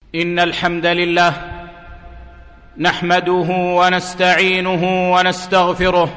إن الحمد لله نحمده ونستعينه ونستغفره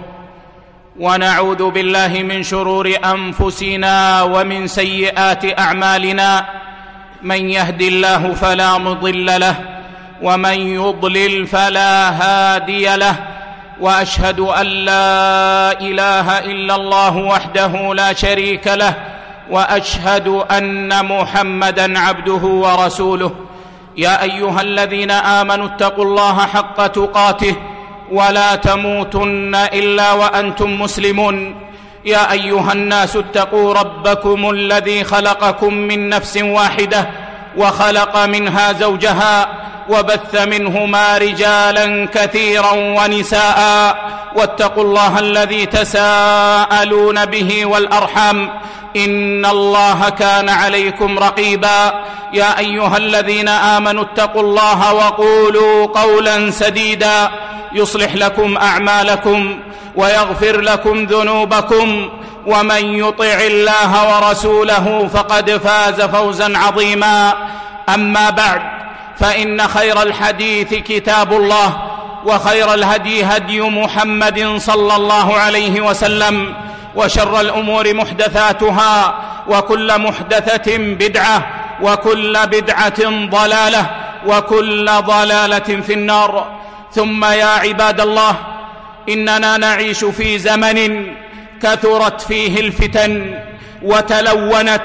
ونعوذ بالله من شرور أنفسنا ومن سيئات أعمالنا. من يهد الله فلا مضل له ومن يضلل فلا هادي له، وأشهد أن لا إله إلا الله وحده لا شريك له، وأشهد أن محمدًا عبده ورسوله. يا أيها الذين آمنوا اتقوا الله حق تقاته ولا تموتن إلا وأنتم مسلمون. يا أيها الناس اتقوا ربكم الذي خلقكم من نفس واحدة وخلق منها زوجها وبث منهما رجالا كثيرا ونساء، واتقوا الله الذي تساءلون به والأرحام إن الله كان عليكم رقيبا. يا أيها الذين آمنوا اتقوا الله وقولوا قولا سديدا يصلح لكم أعمالكم ويغفر لكم ذنوبكم، ومن يطع الله ورسوله فقد فاز فوزا عظيما. أما بعد، فإن خير الحديث كتاب الله، وخير الهدي هدي محمد صلى الله عليه وسلم، وشر الأمور محدثاتها، وكل محدثة بدعة، وكل بدعة ضلالة، وكل ضلالة في النار. ثم يا عباد الله، إننا نعيش في زمن كثرت فيه الفتن وتلونت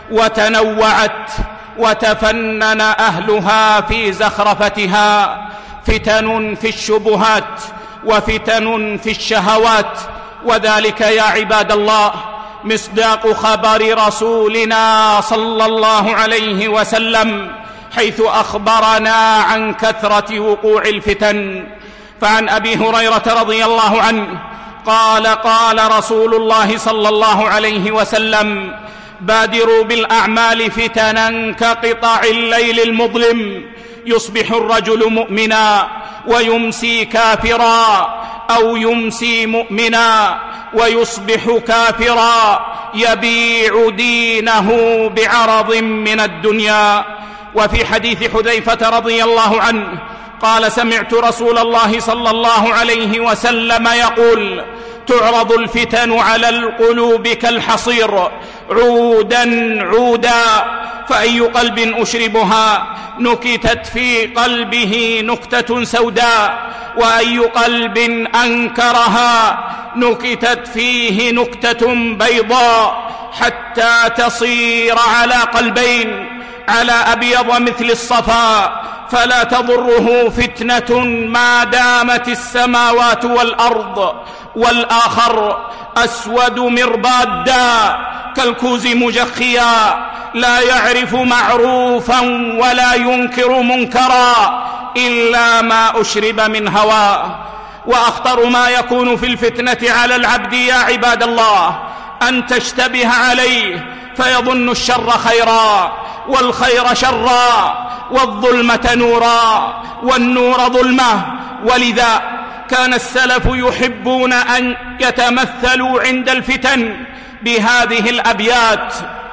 وتنوعت وتفنن أهلها في زخرفتها، فتن في الشبهات وفتن في الشهوات، وذلك يا عباد الله مصداق خبر رسولنا صلى الله عليه وسلم، حيث أخبرنا عن كثرة وقوع الفتن. فعن أبي هريرة رضي الله عنه قال: قال رسول الله صلى الله عليه وسلم: بادروا بالأعمال فتنا كقطع الليل المظلم، يصبح الرجل مؤمنا ويمسي كافرا، أو يمسي مؤمنا ويصبح كافرا، يبيع دينه بعرض من الدنيا. وفي حديث حذيفة رضي الله عنه قال: سمعت رسول الله صلى الله عليه وسلم يقول: تعرض الفتن على القلوب كالحصير عودا عودا، فأي قلب أشربها نكتت في قلبه نكتة سوداء، وأي قلب أنكرها نكتت فيه نكتة بيضاء، حتى تصير على قلبين، على أبيض مثل الصفا، فلا تضره فتنة ما دامت السماوات والأرض، والآخر أسود مربادا كالكوز مجخيا، لا يعرف معروفا ولا ينكر منكرا إلا ما أشرب من هواه. وأخطر ما يكون في الفتنة على العبد يا عباد الله أن تشتبه عليه فيظن الشر خيرا، والخير شرا، والظلمة نورا، والنور ظلمة. ولذا كان السلف يحبون أن يتمثلوا عند الفتن بهذه الأبيات: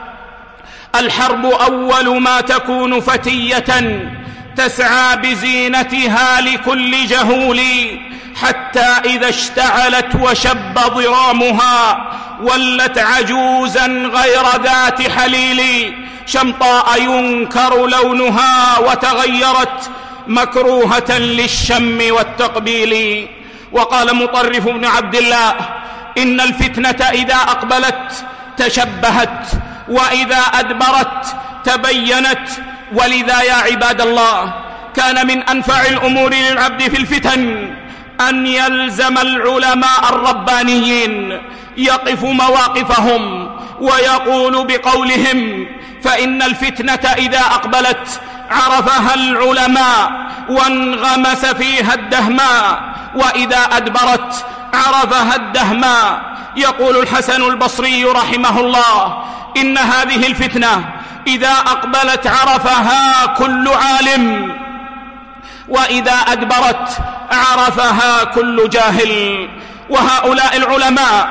الحرب أول ما تكون فتية، تسعى بزينتها لكل جهول، حتى إذا اشتعلت وشب ضرامها، ولت عجوزا غير ذات حليل، شمطاء ينكر لونها، وتغيرت مكروهة للشم والتقبيل. وقال مطرف بن عبد الله: إن الفتنة إذا أقبلت تشبهت، وإذا أدبرت تبينت. ولذا يا عباد الله كان من أنفع الأمور للعبد في الفتن أن يلزم العلماء الربانيين، يقف مواقفهم ويقول بقولهم، فإن الفتنة إذا أقبلت عرفها العلماء وانغمس فيها الدهماء، وإذا أدبرت عرفها الدهماء. يقول الحسن البصري رحمه الله: إن هذه الفتنة إذا أقبلت عرفها كل عالم، وإذا أدبرت عرفها كل جاهل. وهؤلاء العلماء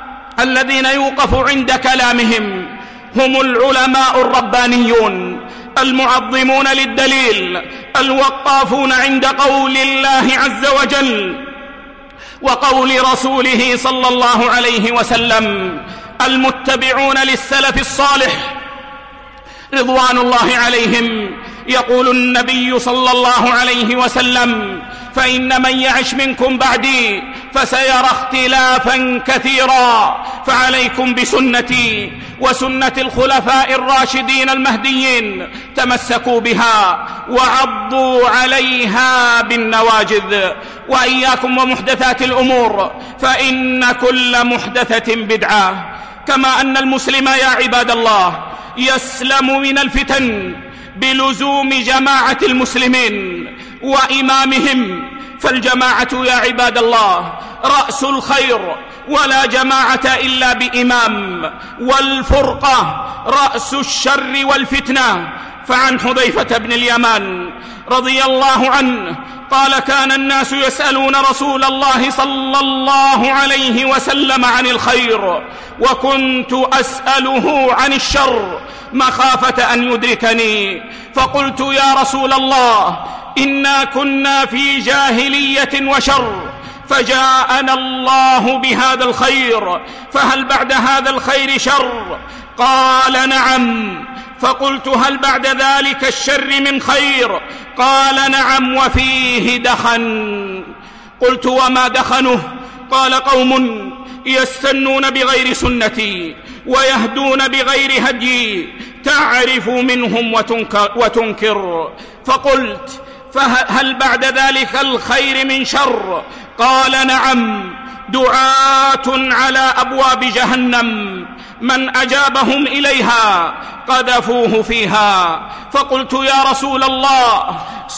الذين يوقف عند كلامهم هم العلماء الربانيون، المعظمون للدليل، الوقافون عند قول الله عز وجل وقول رسوله صلى الله عليه وسلم، المتبعون للسلف الصالح رضوان الله عليهم. يقول النبي صلى الله عليه وسلم: فإن من يعش منكم بعدي فسيرى اختلافا كثيرا، فعليكم بسنتي وسنة الخلفاء الراشدين المهديين، تمسكوا بها وعضوا عليها بالنواجذ، وإياكم ومحدثات الأمور، فإن كل محدثة بدعة. كما أن المسلم يا عباد الله يسلم من الفتن بلزوم جماعة المسلمين وإمامهم، فالجماعة يا عباد الله رأس الخير، ولا جماعة إلا بإمام، والفرقة رأس الشر والفتنة. فعن حذيفة بن اليمان رضي الله عنه قال: كان الناس يسألون رسول الله صلى الله عليه وسلم عن الخير، وكنت أسأله عن الشر مخافة أن يدركني، فقلت: يا رسول الله، إنا كنا في جاهلية وشر، فجاءنا الله بهذا الخير، فهل بعد هذا الخير شر؟ قال: نعم. فقلت: هل بعد ذلك الشر من خير؟ قال: نعم، وفيه دخن. قلت: وما دخنه؟ قال: قوم يستنون بغير سنتي ويهدون بغير هدي، تعرف منهم وتنكر. فقلت: فهل بعد ذلك الخير من شر؟ قال: نعم، دعاة على أبواب جهنم، من أجابهم إليها قذفوه فيها. فقلت: يا رسول الله،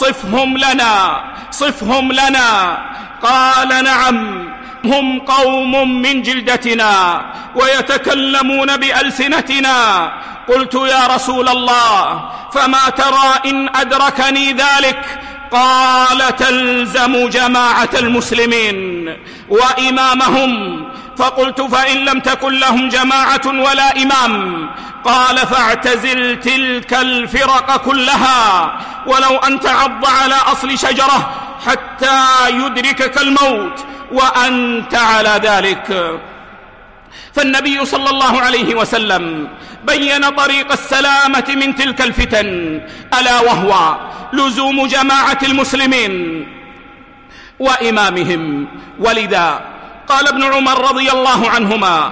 صفهم لنا. قال: نعم، هم قوم من جلدتنا ويتكلمون بألسنتنا. قلت: يا رسول الله، فما ترى إن أدركني ذلك؟ قال: تلزم جماعة المسلمين وإمامهم. فقلت: فإن لم تكن لهم جماعة ولا إمام؟ قال: فاعتزل تلك الفرق كلها، ولو أن تعض على أصل شجرة حتى يدركك الموت وأنت على ذلك. فالنبي صلى الله عليه وسلم بين طريق السلامة من تلك الفتن، ألا وهو لزوم جماعة المسلمين وإمامهم. ولذا قال ابن عمر رضي الله عنهما: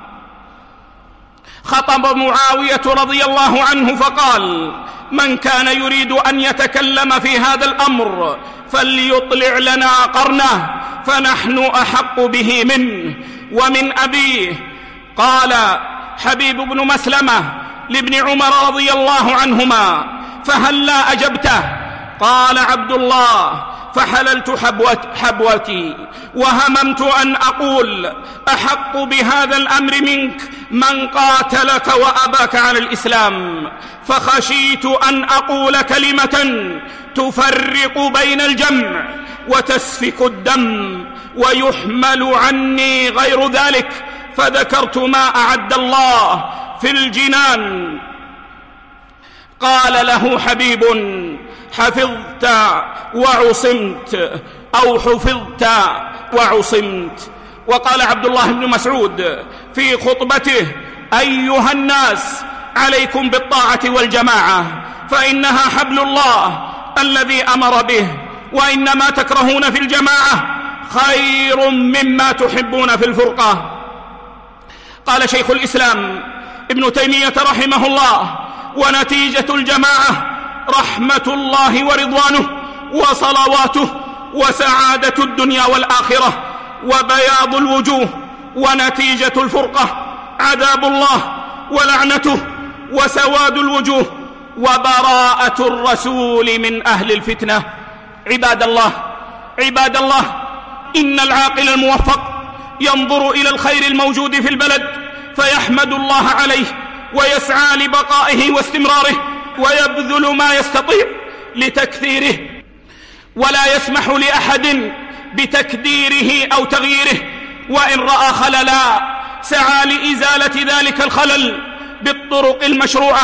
خطب معاوية رضي الله عنه فقال: من كان يريد أن يتكلم في هذا الأمر فليطلع لنا قرنه، فنحن أحق به منه ومن أبيه. قال حبيب بن مسلمة لابن عمر رضي الله عنهما: فهلا أجبته؟ قال عبد الله: فحللت حبوتي وهممت أن أقول: أحق بهذا الأمر منك من قاتلك وأباك على الإسلام، فخشيت أن أقول كلمة تفرق بين الجمع وتسفك الدم ويحمل عني غير ذلك، فذكرت ما أعد الله في الجنان. قال له حبيب: حفظت وعصمت، أو حفظت وعصمت. وقال عبد الله بن مسعود في خطبته: أيها الناس، عليكم بالطاعة والجماعة، فإنها حبل الله الذي أمر به، وإن ما تكرهون في الجماعة خير مما تحبون في الفرقة. قال شيخ الإسلام ابن تيمية رحمه الله: ونتيجة الجماعة رحمة الله ورضوانه وصلواته وسعادة الدنيا والآخرة وبياض الوجوه، ونتيجة الفرقة عذاب الله ولعنته وسواد الوجوه وبراءة الرسول من أهل الفتنة. عباد الله، إن العاقل الموفق ينظر إلى الخير الموجود في البلد فيحمد الله عليه ويسعى لبقائه واستمراره، ويبذل ما يستطيع لتكثيره، ولا يسمح لأحد بتكديره أو تغييره، وإن رأى خللا سعى لإزالة ذلك الخلل بالطرق المشروعة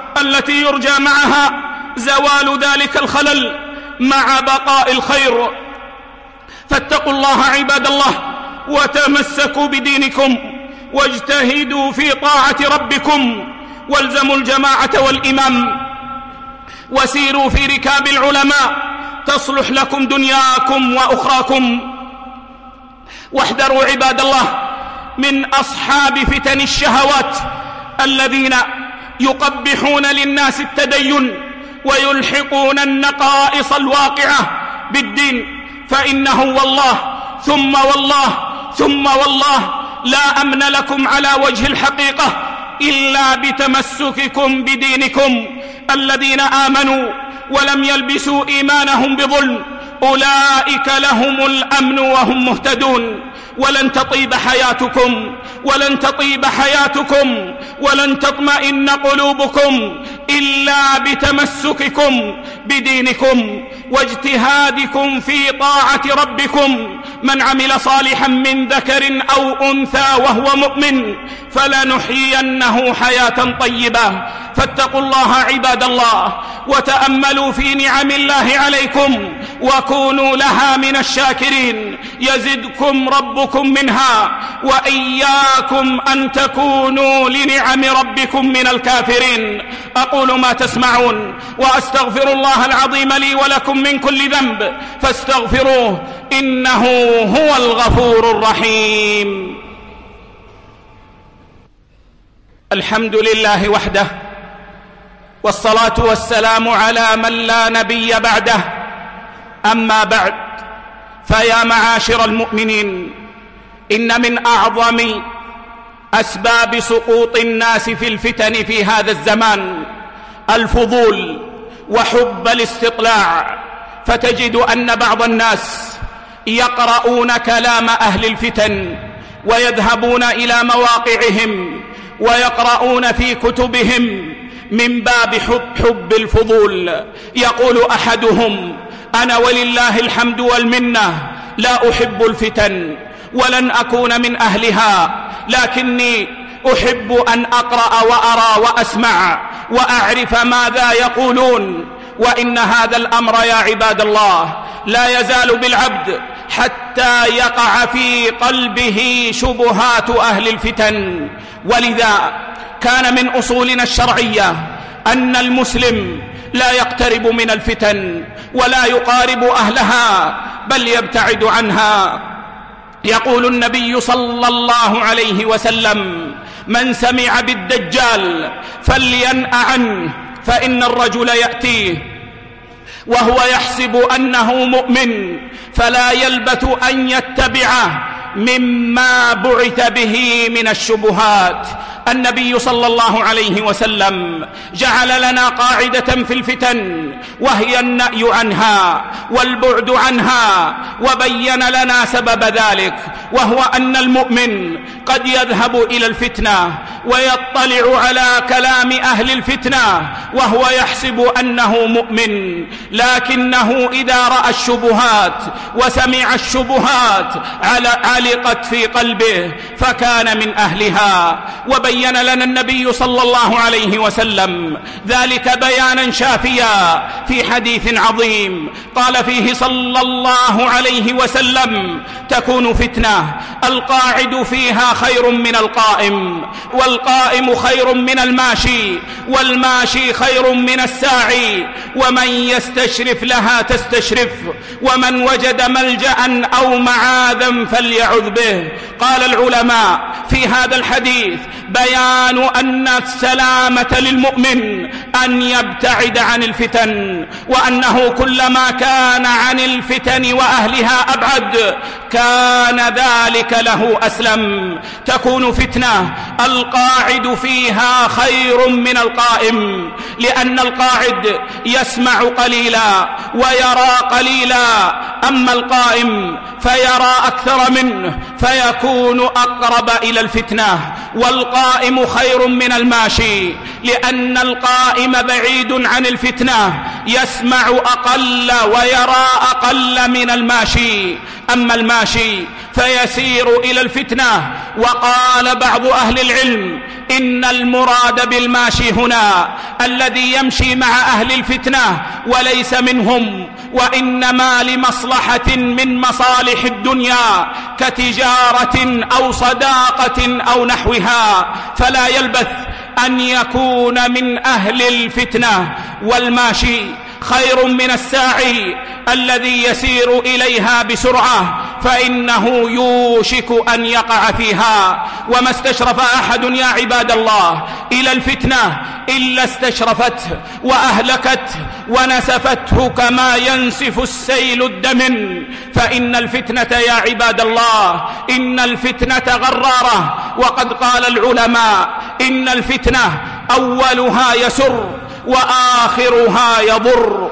التي يرجى معها زوال ذلك الخلل مع بقاء الخير. فاتقوا الله عباد الله، وتمسكوا بدينكم، واجتهدوا في طاعة ربكم، والزموا الجماعة والإمام، وسيروا في ركاب العلماء تصلح لكم دنياكم وأخراكم. واحذروا عباد الله من أصحاب فتن الشهوات الذين يقبحون للناس التدين ويلحقون النقائص الواقعة بالدين، فإنه والله ثم والله ثم والله لا أمن لكم على وجه الحقيقة إلا بتمسككم بدينكم. الذين آمنوا ولم يلبسوا إيمانهم بظلم أولئك لهم الأمن وهم مهتدون. ولن تطيب حياتكم ولن تطمئن قلوبكم إلا بتمسككم بدينكم واجتهادكم في طاعة ربكم. من عمل صالحا من ذكر أو أنثى وهو مؤمن فلنحيينه حياة طيبة. فاتقوا الله عباد الله، وتأملوا في نعم الله عليكم، وكونوا لها من الشاكرين يزدكم ربكم منها، وإياكم أن تكونوا لنعم ربكم من الكافرين. أقول ما تسمعون، وأستغفر الله العظيم لي ولكم من كل ذنب، فاستغفروه إنه هو الغفور الرحيم. الحمد لله وحده، والصلاة والسلام على من لا نبي بعده. أما بعد، فيا معاشر المؤمنين، إن من أعظم أسباب سقوط الناس في الفتن في هذا الزمان الفضول وحب الاستطلاع. فتجد أن بعض الناس يقرؤون كلام أهل الفتن ويذهبون إلى مواقعهم ويقرؤون في كتبهم من باب حب الفضول. يقول أحدهم: أنا ولله الحمد والمنة لا أحب الفتن ولن أكون من أهلها، لكني أحب أن أقرأ وأرى وأسمع وأعرف ماذا يقولون. وإن هذا الأمر يا عباد الله لا يزال بالعبد حتى يقع في قلبه شبهات أهل الفتن. ولذا كان من أصولنا الشرعية أن المسلم لا يقترب من الفتن ولا يقارب أهلها، بل يبتعد عنها. يقول النبي صلى الله عليه وسلم: من سمع بالدجال فلينأ عنه، فإن الرجل يأتيه وهو يحسب أنه مؤمن فلا يلبث أن يتبعه مما بعث به من الشبهات. النبي صلى الله عليه وسلم جعل لنا قاعدة في الفتن، وهي النأي عنها والبعد عنها، وبين لنا سبب ذلك، وهو أن المؤمن قد يذهب إلى الفتنة ويطلع على كلام أهل الفتنة وهو يحسب أنه مؤمن، لكنه إذا رأى الشبهات وسمع الشبهات علقت في قلبه فكان من أهلها. وبين لنا النبي صلى الله عليه وسلم ذلك بيانا شافيا في حديث عظيم قال فيه صلى الله عليه وسلم: تكون فتنة القاعد فيها خير من القائم، والقائم خير من الماشي، والماشي خير من الساعي، ومن يستشرف لها تستشرف، ومن وجد ملجأ أو معاذا فليعذ به. قال العلماء في هذا الحديث بيان أن السلامة للمؤمن أن يبتعد عن الفتن، وأنه كلما كان عن الفتن وأهلها أبعد كان ذلك له أسلم. تكون فتنة القاعد فيها خير من القائم، لأن القاعد يسمع قليلا ويرى قليلا، أما القائم فيرى أكثر منه فيكون أقرب إلى الفتنة. والقائم خير من الماشي، لأن القائم بعيد عن الفتنة يسمع أقل ويرى أقل من الماشي. أما الماشي فيسير إلى الفتنة. وقال بعض أهل العلم إن المراد بالماشي هنا الذي يمشي مع أهل الفتنة وليس منهم، وإنما لمصلحة من مصالح الدنيا كتجارة أو صداقة أو نحوها، فلا يلبث أن يكون من أهل الفتنة. والماشي خير من الساعي الذي يسير إليها بسرعة، فإنه يوشك أن يقع فيها. وما استشرف أحد يا عباد الله إلى الفتنة إلا استشرفته وأهلكته ونسفته كما ينسف السيل الدمن. فإن الفتنة يا عباد الله إن الفتنة غرارة، وقد قال العلماء إن الفتنة أولها يسر وآخرها يضر.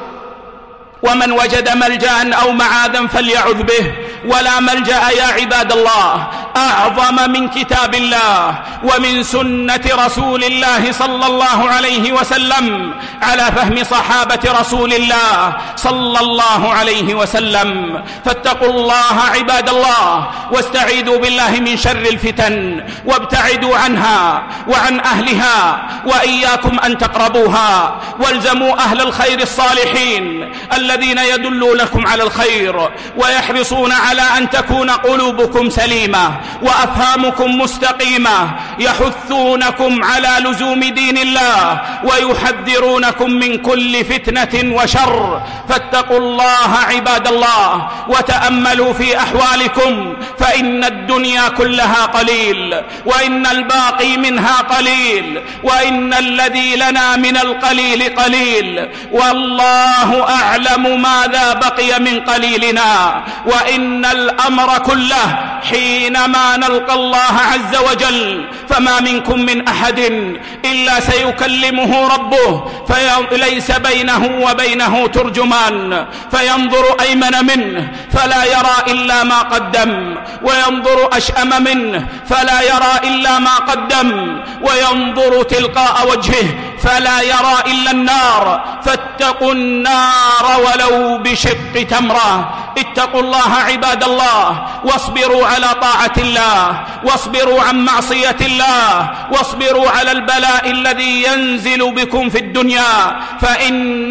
ومن وجد ملجأ أو معاذا فليعذ به. ولا ملجأ يا عباد الله أعظم من كتاب الله ومن سنة رسول الله صلى الله عليه وسلم على فهم صحابة رسول الله صلى الله عليه وسلم. فاتقوا الله عباد الله واستعيذوا بالله من شر الفتن وابتعدوا عنها وعن أهلها، وإياكم أن تقربوها. والزموا أهل الخير الصالحين الذين يدلونكم على الخير ويحرصون على أن تكون قلوبكم سليمة وأفهامكم مستقيمة، يحثونكم على لزوم دين الله ويحذرونكم من كل فتنة وشر. فاتقوا الله عباد الله وتأملوا في أحوالكم، فإن الدنيا كلها قليل وإن الباقي منها قليل وإن الذي لنا من القليل قليل، والله أعلم ماذا بقي من قليلنا. وإن الأمر كله حينما نلقى الله عز وجل فما منكم من أحد إلا سيكلمه ربه فليس بينه وبينه ترجمان، فينظر أيمن منه فلا يرى إلا ما قدم، وينظر أشأم منه فلا يرى إلا ما قدم، وينظر تلقاء وجهه فلا يرى إلا النار. فاتقوا النار ولو بشق تمرة. اتقوا الله عباد الله واصبروا على طاعة الله واصبروا عن معصية الله واصبروا على البلاء الذي ينزل بكم في الدنيا، فإن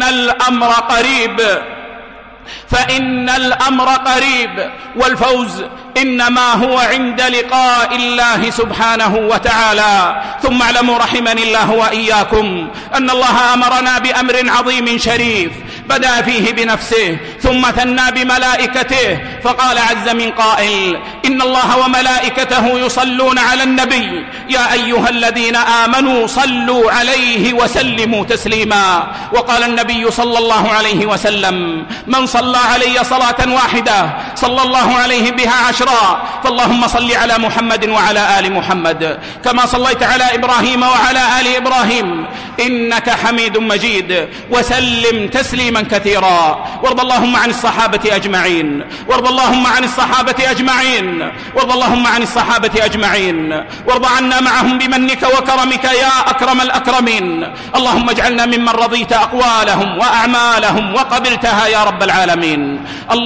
الأمر قريب والفوز إنما هو عند لقاء الله سبحانه وتعالى. ثم اعلموا رحمني الله وإياكم أن الله أمرنا بأمر عظيم شريف بدأ فيه بنفسه ثم ثنى بملائكته، فقال عز من قائل: إن الله وملائكته يصلون على النبي يا أيها الذين آمنوا صلوا عليه وسلموا تسليما. وقال النبي صلى الله عليه وسلم: من صلى علي صلاة واحدة صلى الله عليه بها 10. فاللهم صل على محمد وعلى آل محمد كما صليت على إبراهيم وعلى آل إبراهيم إنك حميد مجيد، وسلم تسليما كثيرا. وارض اللهم عن الصحابة أجمعين، وارض اللهم عن الصحابة أجمعين، وارض اللهم عن الصحابة أجمعين، وارض عنا معهم بمنك وكرمك يا أكرم الأكرمين. اللهم اجعلنا ممن رضيت أقوالهم وأعمالهم وقبلتها يا رب العالمين.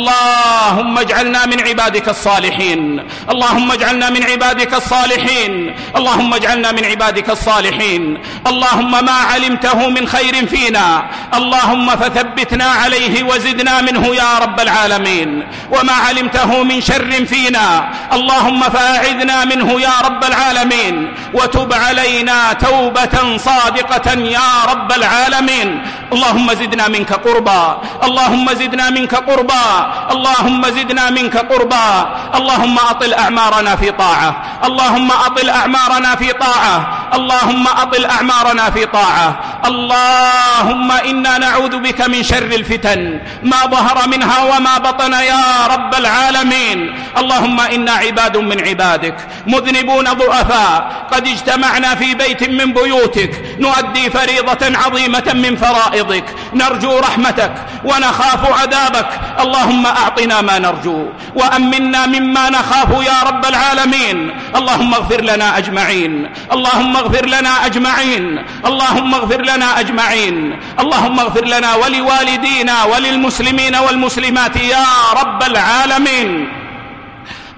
اللهم اجعلنا من عبادك الصالحين، اللهم اجعلنا من عبادك الصالحين، اللهم اجعلنا من عبادك الصالحين. اللهم ما علمته من خير فينا اللهم فثبتنا عليه وزدنا منه يا رب العالمين، وما علمته من شر فينا اللهم فأعذنا منه يا رب العالمين، وتب علينا توبة صادقة يا رب العالمين. اللهم زدنا منك قربا، اللهم زدنا منك قربا، اللهم زدنا منك قربا. اللهم أطل أعمارنا في طاعة، اللهم أطل أعمارنا في طاعة، اللهم أطل أعمارنا في طاعة. اللهم إنا نعوذ بك من شر الفتن ما ظهر منها وما بطن يا رب العالمين. اللهم إنا عباد من عبادك مذنبون ضعفاء قد اجتمعنا في بيت من بيوتك نؤدي فريضة عظيمة من فرائضك، نرجو رحمتك ونخاف عذابك. اللهم أعطنا ما نرجو وأمنا مما نخاف يا رب العالمين. اللهم اغفر لنا أجمعين، اللهم اغفر لنا أجمعين، اللهم اغفر لنا أجمعين. اللهم اغفر لنا ولوالدينا وللمسلمين والمسلمات يا رب العالمين.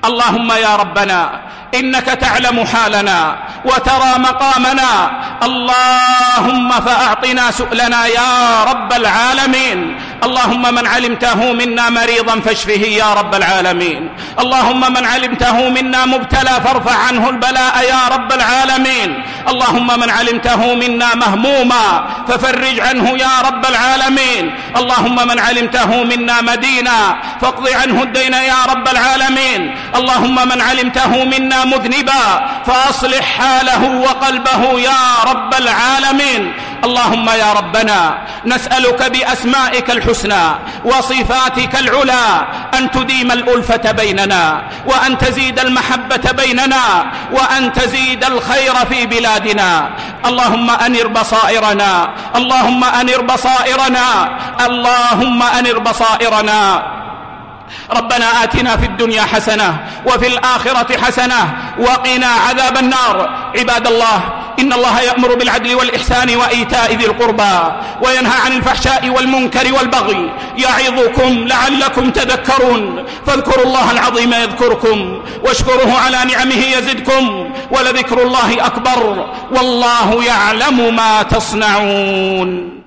اللهم يا ربنا إنك تعلم حالنا وترى مقامنا، اللهم فأعطنا سؤلنا يا رب العالمين. اللهم من علمته منا مريضا فاشفه يا رب العالمين، اللهم من علمته منا مبتلى فارفع عنه البلاء يا رب العالمين، اللهم من علمته منا مهموما ففرج عنه يا رب العالمين، اللهم من علمته منا مدينا فاقض عنه الدين يا رب العالمين، اللهم من علمته منا مذنبا فأصلح حاله وقلبه يا رب العالمين. اللهم يا ربنا نسألك بأسمائك الحسنى وصفاتك العلى أن تديم الألفة بيننا، وأن تزيد المحبة بيننا، وأن تزيد الخير في بلادنا. اللهم أنر بصائرنا، اللهم أنر بصائرنا، اللهم أنر بصائرنا. ربنا آتنا في الدنيا حسنة وفي الآخرة حسنة وقنا عذاب النار. عباد الله، إن الله يأمر بالعدل والإحسان وإيتاء ذي القربى وينهى عن الفحشاء والمنكر والبغي يعظكم لعلكم تذكرون. فاذكروا الله العظيم يذكركم واشكروه على نعمه يزدكم ولذكر الله أكبر والله يعلم ما تصنعون.